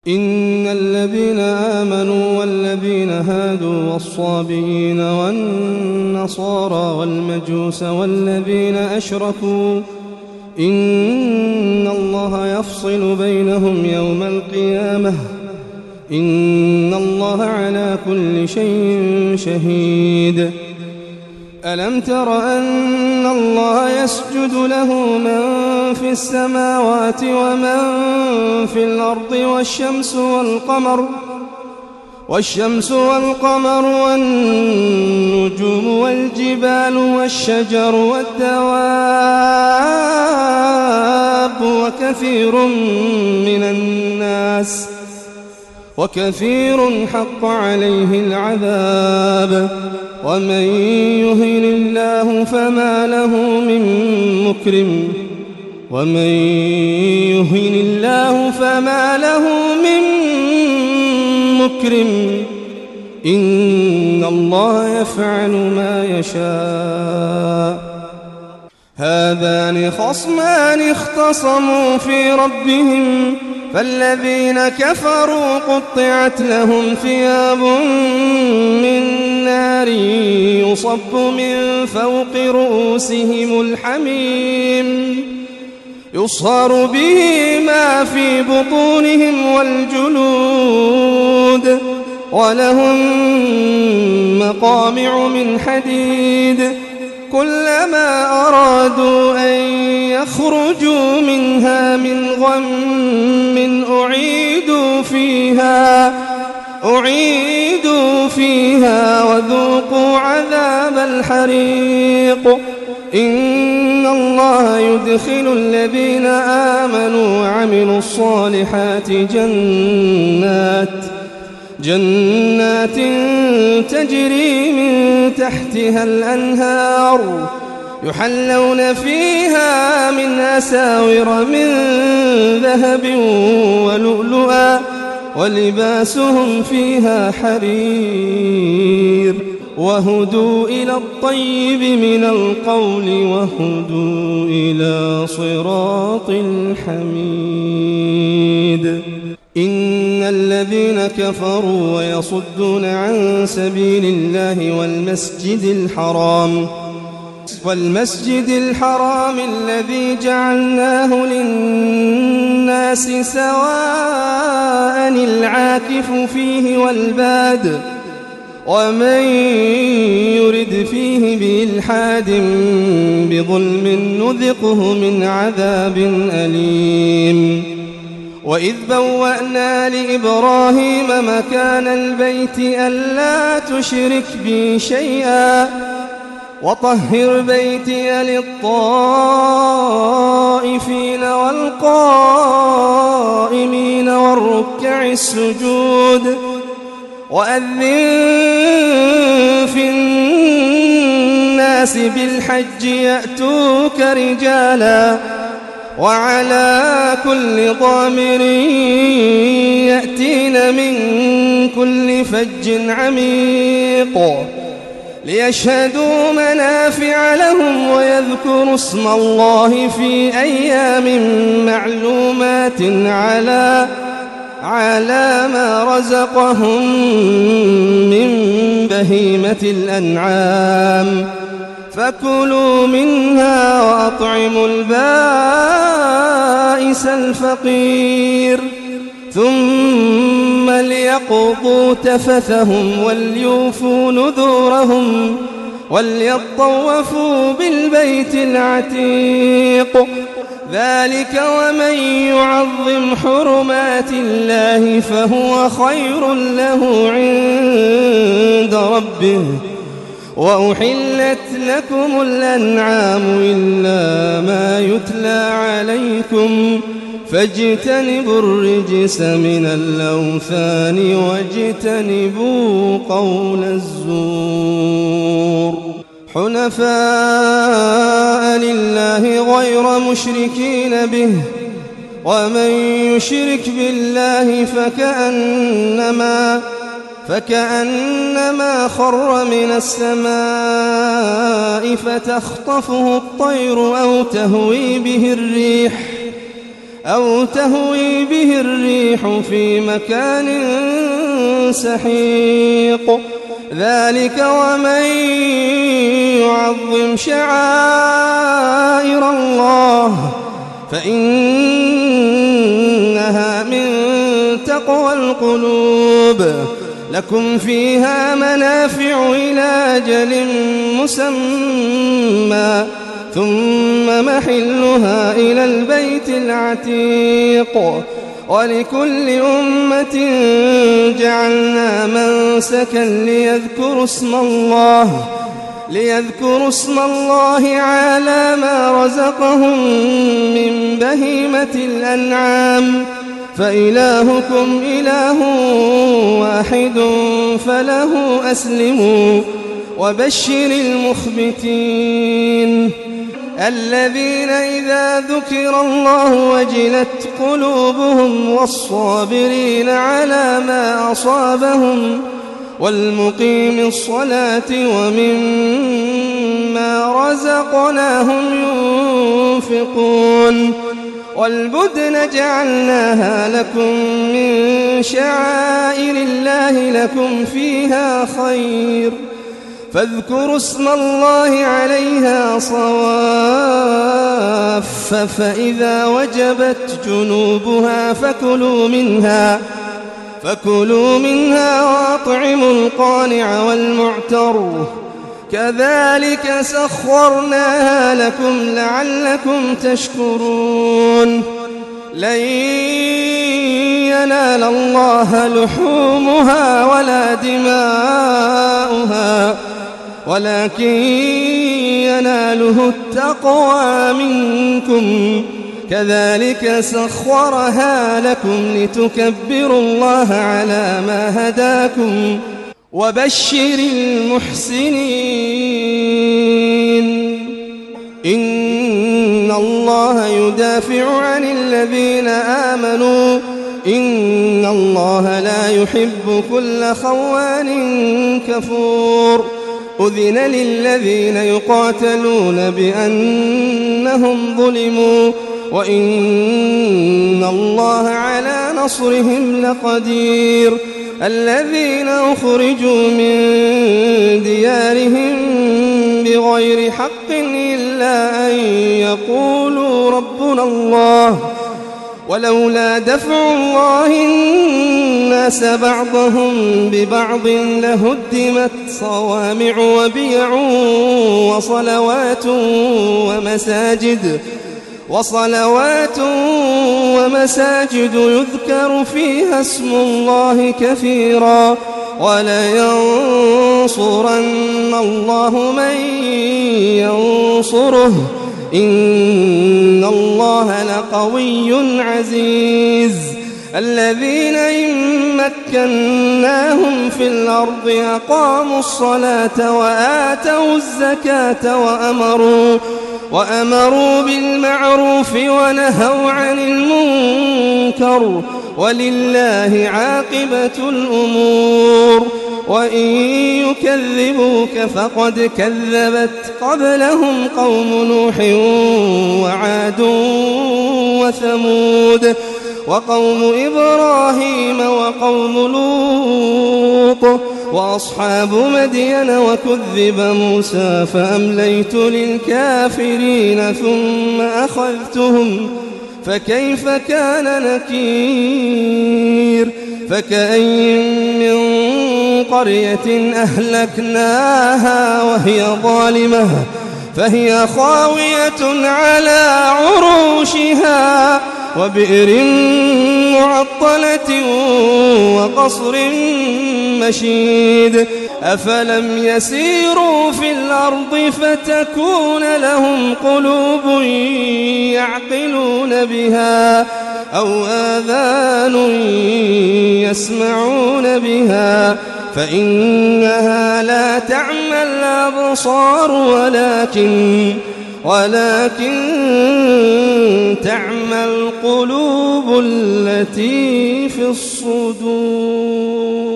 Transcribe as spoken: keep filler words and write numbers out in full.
إن الذين آمنوا والذين هادوا والصابئين والنصارى والمجوس والذين أشركوا إن الله يفصل بينهم يوم القيامة إن الله على كل شيء شهيد. ألم تر أن الله يسجد له من في السماوات ومن في الأرض والشمس والقمر والشمس والقمر والنجوم والجبال والشجر والدواب وكثير من الناس وكثير حق عليه العذاب ومن يهن الله فما له من مكرم ومن يهن الله فما له من مكرم إن الله يفعل ما يشاء. هذان خصمان اختصموا في ربهم فالذين كفروا قطعت لهم ثياب من نار يصب من فوق رؤوسهم الحميم يصهر به ما في بطونهم والجلود ولهم مقامع من حديد كلما أرادوا أن يخرجوا منها من غم أعيدوا فيها أعيدوا فيها وذوقوا عذاب الحريق. إن الله يدخل الذين آمنوا وعملوا الصالحات جنات جنات تجري من تحتها الأنهار يحلون فيها من أساور من ذهب ولؤلؤا ولباسهم فيها حرير وهدوا إلى الطيب من القول وهدوا إلى صراط الحميد. إن الذين كفروا ويصدون عن سبيل الله والمسجد الحرام والمسجد الحرام الذي جعلناه للناس سواء العاكف فيه والباد ومن يرد فيه بإلحاد بظلم نذقه من عذاب أليم. وإذ بوأنا لإبراهيم مكان البيت ألا تشرك بي شيئا وطهر بيتي للطائفين والقائمين والركع السجود وأذن في الناس بالحج يأتوك رجالا وعلى كل ضامر يأتين من كل فج عميق ليشهدوا منافع لهم ويذكروا اسم الله في أيام معلومات على على ما رزقهم من بهيمة الأنعام فكلوا منها وأطعموا البائس الفقير ثم ليقضوا تفثهم وليوفوا نذورهم وليطوفوا بالبيت العتيق. ذلك ومن يعظم حرمات الله فهو خير له عند ربه. وأحلت لكم الأنعام إلا ما يتلى عليكم فاجتنبوا الرجس من الأوثان واجتنبوا قول الزور حنفاء لله غير مشركين به ومن يشرك بالله فكأنما فكأنما خر من السماء فتخطفه الطير أو تهوي به الريح أو تهوي به الريح في مكان سحيق ذلك ومن يعظم شعائر الله فإنها من تقوى القلوب لكم فيها منافع إلى أجل مسمى ثم محلها إلى البيت العتيق ولكل أمة جعلنا منسكا ليذكروا اسم الله ليذكروا اسم الله على ما رزقهم من بهيمة الأنعام فإلهكم إله واحد فله أسلموا وبشر المخبتين الذين إذا ذكر الله وجلت قلوبهم والصابرين على ما أصابهم والمقيم الصلاة ومما رزقناهم ينفقون والبدن جعلناها لكم من شعائر الله لكم فيها خير فاذكروا اسم الله عليها صواف فإذا وجبت جنوبها فكلوا منها فكلوا منها وأطعموا القانع والمعتر كذلك سخرناها لكم لعلكم تشكرون لن ينال الله لحومها ولا دماؤها ولكن يناله التقوى منكم كذلك سخرها لكم لتكبروا الله على ما هداكم وبشر المحسنين إن الله يدافع عن الذين آمنوا إن الله لا يحب كل خوان كفور أذن للذين يقاتلون بأنهم ظلموا وإن الله على نصرهم لقدير الذين أخرجوا من ديارهم بغير حق إلا أن يقولوا ربنا الله ولولا دفع الله الناس بعضهم ببعض لهدمت صوامع وبيع وصلوات ومساجد وصلوات ومساجد يذكر فيها اسم الله كثيرا ولينصرن الله من ينصره إن الله لقوي عزيز الذين إن مكناهم في الأرض أقاموا الصلاة وآتوا الزكاة وأمروا وأمروا بالمعروف ونهوا عن المنكر ولله عاقبة الأمور وإن يكذبوك فقد كذبت قبلهم قوم نوح وعاد وثمود وقوم إبراهيم وقوم لوط وأصحاب مدين وكذب موسى فأمليت للكافرين ثم أخذتهم فكيف كان نكير فكأين من قرية أهلكناها وهي ظالمة فهي خاوية على عروشها وبئر معطلة وقصر مشيد أفلم يسيروا في الأرض فتكون لهم قلوب يعقلون بها أو آذان يسمعون بها فإنها لا تعمى الأبصار ولكن ولكن تعمى القلوب التي في الصدور.